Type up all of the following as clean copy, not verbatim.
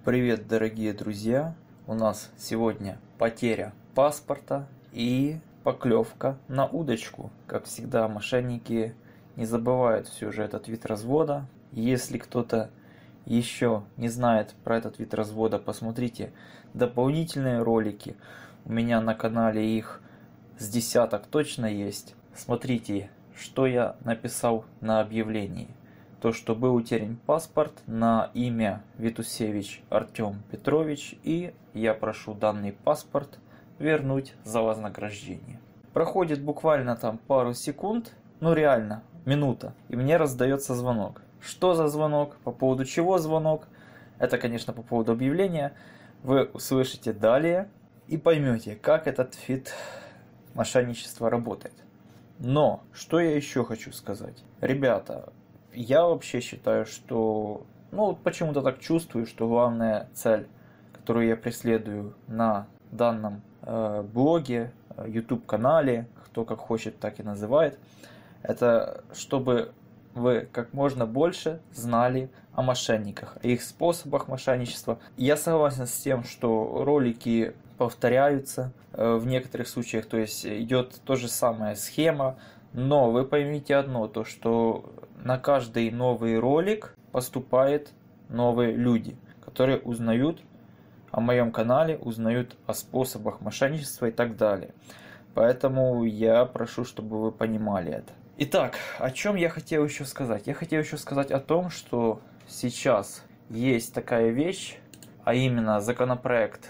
Привет, дорогие друзья! У нас сегодня потеря паспорта и поклевка на удочку. Как всегда, мошенники не забывают все же этот вид развода. Если кто-то еще не знает про этот вид развода, посмотрите дополнительные ролики. У меня на канале их с десяток точно есть. Смотрите, что я написал на объявлении. То, что был утерян паспорт на имя Витусевич Артем Петрович, и я прошу данный паспорт вернуть за вознаграждение. Проходит буквально там пару секунд, ну реально, минута, и мне раздается звонок. Что за звонок? По поводу чего звонок? Это, конечно, по поводу объявления. Вы услышите далее и поймете, как этот вид мошенничества работает. Но, что я еще хочу сказать? Ребята, я вообще считаю, что, почему-то так чувствую, что главная цель, которую я преследую на данном блоге, YouTube-канале, кто как хочет, так и называет, это чтобы вы как можно больше знали о мошенниках, о их способах мошенничества. Я согласен с тем, что ролики повторяются в некоторых случаях, то есть идет та же самая схема, но вы поймите одно, то что на каждый новый ролик поступают новые люди, которые узнают о моем канале, узнают о способах мошенничества и так далее. Поэтому я прошу, чтобы вы понимали это. Итак, о чем я хотел еще сказать? Я хотел еще сказать о том, что сейчас есть такая вещь, а именно законопроект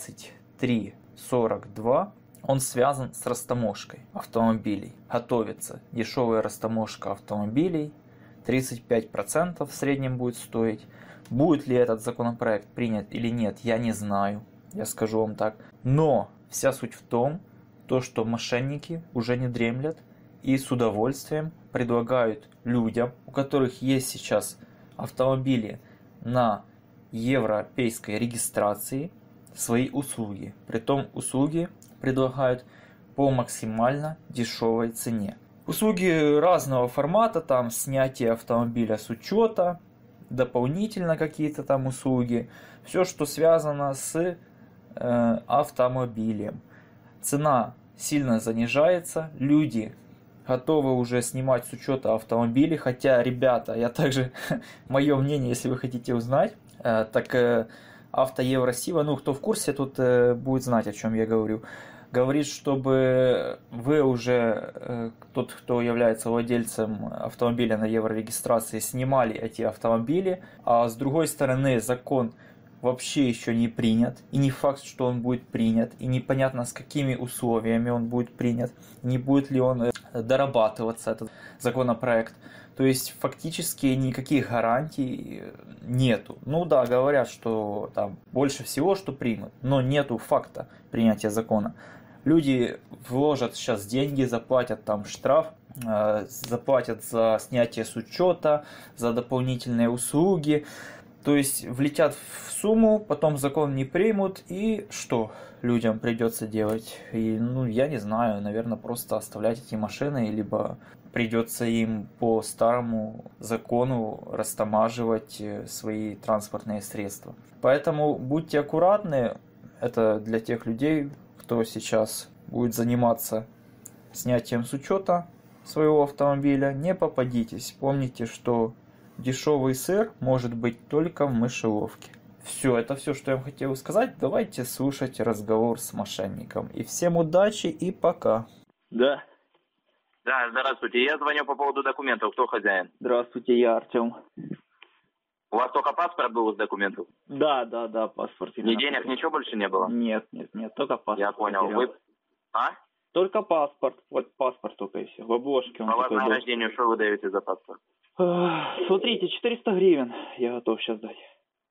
2342. Он связан с растаможкой автомобилей. Готовится дешевая растаможка автомобилей. 35% в среднем будет стоить. Будет ли этот законопроект принят или нет, я не знаю. Я скажу вам так. Но вся суть в том, что мошенники уже не дремлят и с удовольствием предлагают людям, у которых есть сейчас автомобили на европейской регистрации, свои услуги. Притом услуги предлагают по максимально дешевой цене. Услуги разного формата, там снятие автомобиля с учета, дополнительно какие-то там услуги, все, что связано с автомобилем. Цена сильно занижается, люди готовы уже снимать с учета автомобили, хотя, ребята, я также, мое мнение, если вы хотите узнать, так Авто Евросила, кто в курсе, тут будет знать, о чем я говорю. Говорит, чтобы вы уже, тот, кто является владельцем автомобиля на еврорегистрации, снимали эти автомобили, а с другой стороны закон вообще еще не принят, и не факт, что он будет принят, и непонятно, с какими условиями он будет принят, не будет ли он дорабатываться, этот законопроект. То есть фактически никаких гарантий нету. Да, говорят, что там больше всего, что примут, но нету факта принятия закона. Люди вложат сейчас деньги, заплатят там штраф, заплатят за снятие с учета, за дополнительные услуги. То есть влетят в сумму, потом закон не примут, и что людям придется делать? И, я не знаю, наверное, просто оставлять эти машины, либо придется им по старому закону растамаживать свои транспортные средства. Поэтому будьте аккуратны, это для тех людей, кто сейчас будет заниматься снятием с учета своего автомобиля, не попадитесь. Помните, что дешевый сыр может быть только в мышеловке. Все, это все, что я вам хотел сказать. Давайте слушать разговор с мошенником. И всем удачи и пока. Да. Да, здравствуйте. Я звоню по поводу документов. Кто хозяин? Здравствуйте, я Артем. У вас только паспорт был из документов? Да, паспорт. Ни денег, ничего больше не было? Нет, только паспорт. Я понял. Вы... А? Только паспорт. Вот паспорт только и все. В обложке он по такой был. вознаграждению что вы даете за паспорт? Смотрите, 400 гривен я готов сейчас дать.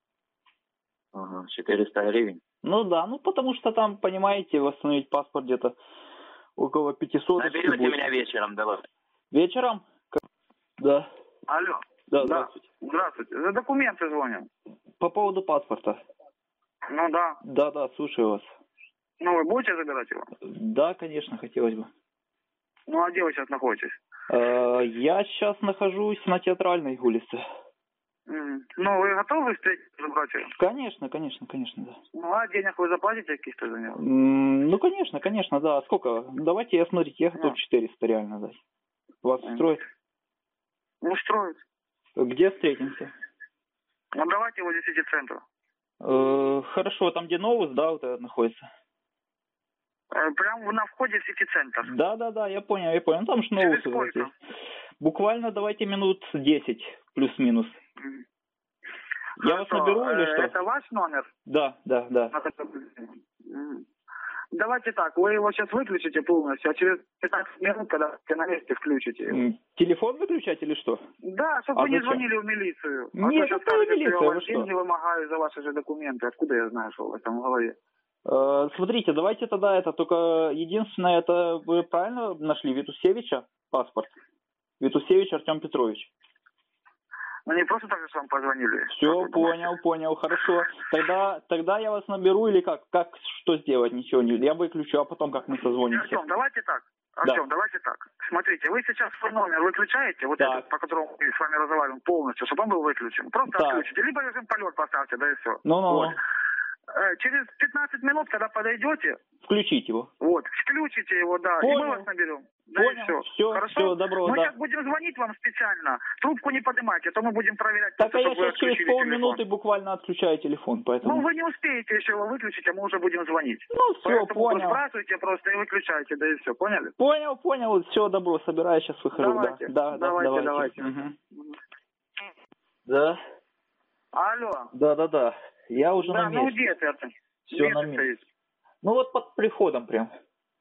Ага, 400 гривен? Да, потому что там, понимаете, восстановить паспорт где-то около 500. Наберете меня вечером, давай. Вечером? Да. Алло. Да, здравствуйте. Здравствуйте. За документы звоню. По поводу паспорта. Да. Да, слушаю вас. Вы будете забирать его? Да, конечно, хотелось бы. А где вы сейчас находитесь? Я сейчас нахожусь на Театральной улице. Ну, вы готовы встретиться, забрать его? Конечно, да. Ну, а денег вы заплатите каких-то за него? Ну, конечно, да. Сколько? Давайте, смотрите, я готов 400 реально дать. Вас устроит? Устроит. Где встретимся? Ну, давайте его 10 центов. Хорошо, там где Новус, да, вот это находится? Прямо на входе в сити-центр. Да, я понял. Ну, там же Новус Через сколько? есть. Буквально давайте минут 10, плюс-минус. Я вас наберу или что? Это ваш номер? Да. Давайте так, вы его сейчас выключите полностью, а через 15 минут, когда вы на месте, включите его. Телефон выключать или что? Да, чтобы вы не звонили в милицию. Нет, сейчас какая скажете, милиция, что я вы вас что? деньги вымогаю за ваши же документы. Откуда я знаю, что у вас там в голове? Смотрите, давайте тогда только единственное, это вы правильно нашли Витусевича паспорт? Витусевич Артем Петрович. Ну не просто так же вам позвонили. Все, понял, хорошо. Тогда я вас наберу или как? Что сделать? Ничего не. Я выключу, а потом как мы созвонимся. Артем, давайте так. Давайте так. Смотрите, вы сейчас свой номер выключаете, вот так. этот, по которому мы с вами разговариваем полностью, чтобы он был выключен. Просто так. отключите. Либо режим полет поставьте, да и все. Ну. Через 15 минут, когда подойдете... Включить его. Вот, включите его, да, Понял. и мы вас наберем. Да Понял. И все. Все, хорошо? все, добро, мы да. сейчас будем звонить вам специально. Трубку не поднимайте, а то мы будем проверять. Так, просто, я сейчас через полминуты буквально отключаю телефон, поэтому... Ну, вы не успеете еще его выключить, а мы уже будем звонить. Ну, все, поэтому понял. сбрасывайте просто и выключайте, да и все, поняли? Понял, все, добро, собираю, сейчас выхожу. Давайте, да. давайте. Угу. Да? Алло. Да. Я уже на Да, месте. ну где ты это? Все на месте. Ну вот под приходом прям.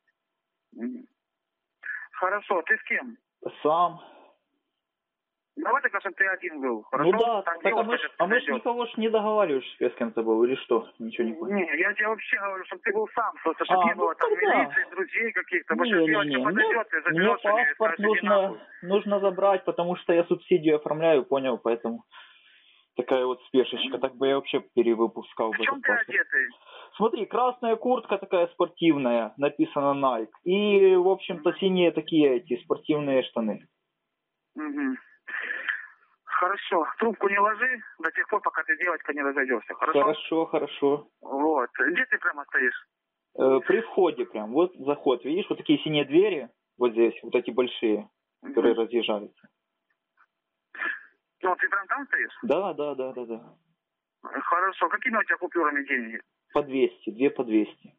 Хорошо, ты с кем? Сам. Давай так, чтобы ты один был, хорошо? Ну да, там так, мы ж никого ж не договариваешься с кем-то был, или что? Ничего не понял. Не, я тебе вообще говорю, чтобы ты был сам, просто чтобы не было там тогда. милиции, друзей каких-то. Потому что девочка подойдет, ты Мне заберешь паспорт нужно забрать, потому что я субсидию оформляю, понял, поэтому такая вот спешечка. Так бы я вообще перевыпускал бы В чем этот ты паспорт. одетый? Смотри, красная куртка такая спортивная, написано Nike. И, в общем-то, синие такие эти спортивные штаны. Угу. Хорошо. Трубку не ложи до тех пор, пока ты девочка не разойдешься. Хорошо. Вот. Где ты прямо стоишь? При входе прям. Вот заход. Видишь, вот такие синие двери. Вот здесь, вот эти большие, которые разъезжаются. Ну, ты прям там стоишь? Да. Хорошо. Какими у тебя купюрами деньги? По 200, 2 по 200.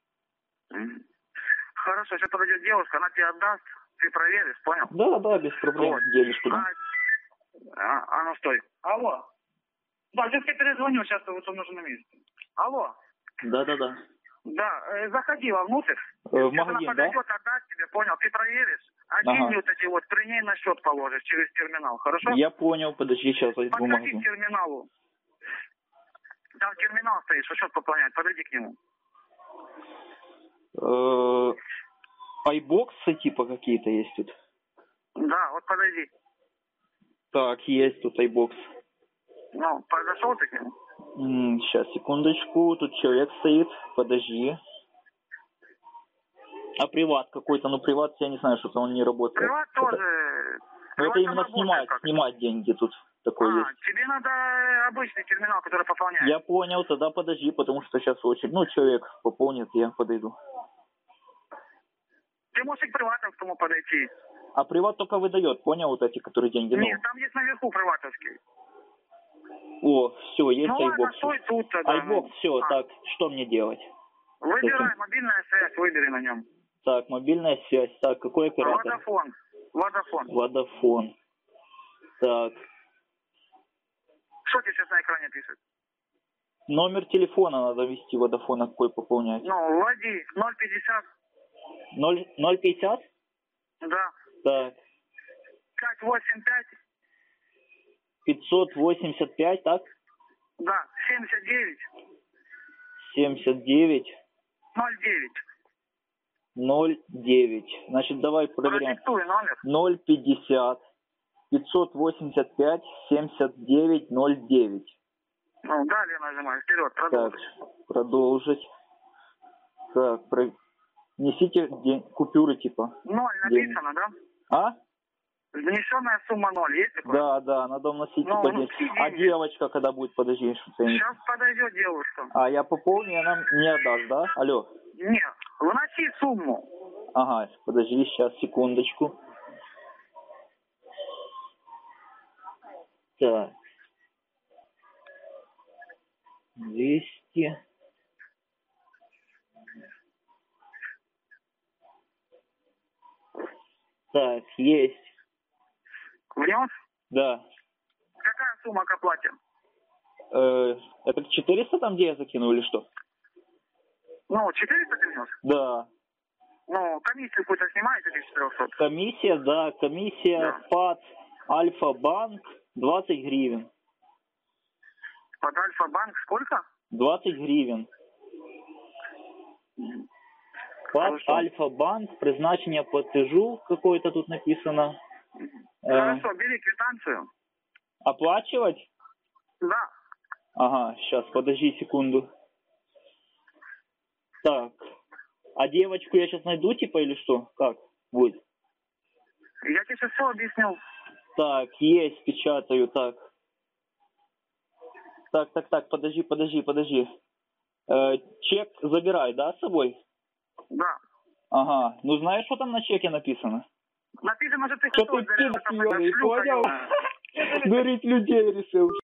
Хорошо. Сейчас подойдет девушка, она тебе отдаст. Ты проверишь, понял? Да, без проблем. Вот. Денежку. Ну стой. Алло. Да, сейчас я перезвоню, сейчас вот он уже на месте. Алло. Да. Да, заходи вовнутрь. В магазин, она подойдет, отдаст тебе, понял? Ты проверишь, а деньги вот эти вот при ней на счет положишь через терминал, хорошо? Я понял, подожди, сейчас зайду в магазин. Подходи к терминалу. Там терминал стоит, что счет пополнять, подойди к нему. Айбоксы типа какие-то есть тут? Да, вот подойди. Так, есть тут айбокс. Ну, подошел ты к нему? Сейчас, секундочку, тут человек стоит, подожди. А приват какой-то, приват, я не знаю, что-то он не работает. Приват тоже. Это именно снимать деньги тут такой есть. Тебе надо обычный терминал, который пополняет. Я понял, тогда подожди, потому что сейчас очередь. Человек пополнит, я подойду. Ты можешь и к приватовскому подойти. А приват только выдает, понял, вот эти, которые деньги? Нет, там есть наверху приватовский. О, все, есть айбокс. Стой тут тогда. Айбокс, все, так, что мне делать? Выбирай, мобильная связь, выбери на нем. Так, мобильная связь, так, какой оператор? Водафон. Так. Что тебе сейчас на экране пишет? Номер телефона надо ввести, Водафона какой пополнять. Вводи, 050. 050? Да. Так. 585. 585, так? Да, 79. 79. 09. 09. Значит, давай проверяем. Продиктуй номер. 050 585 79 09. Далее нажимай. Вперед, продолжить. Так, продолжить. Так, несите купюры типа. 0 написано, да? А? 0 Внесенная сумма 0, есть такое? Да, да, на дом носитель Ну, поднять. какие А деньги? девочка когда будет, подожди, что-то я не- Сейчас подойдет девушка. А, я пополню, и она мне отдаст, да? Алло. Нет, вноси сумму. Ага, подожди, сейчас, секундочку. Так. 200. Так, есть. Внес? Да. Какая сумма к оплате? Это 400 там, где я закинул или что? Ну, 400 ты внес? Да. Ну, комиссию какую-то снимаете этих 400? Комиссия, да, комиссия, Да. ПАД, Альфа-банк, 20 гривен. Под Альфа-банк сколько? 20 гривен. ПАД, Хорошо. Альфа-банк, призначение платежу какое-то тут написано. Хорошо, бери квитанцию. Оплачивать? Да. Ага, сейчас, подожди секунду. Так, а девочку я сейчас найду, типа, или что? Как будет? Я тебе сейчас все объяснил. Так, есть, печатаю, так. Так, подожди. Чек забирай, да, с собой? Да. Ага, ну знаешь, что там на чеке написано? Написано, что ты Что хотел ты пидор, зарядка, понял? шлюха. Говорить людей решил.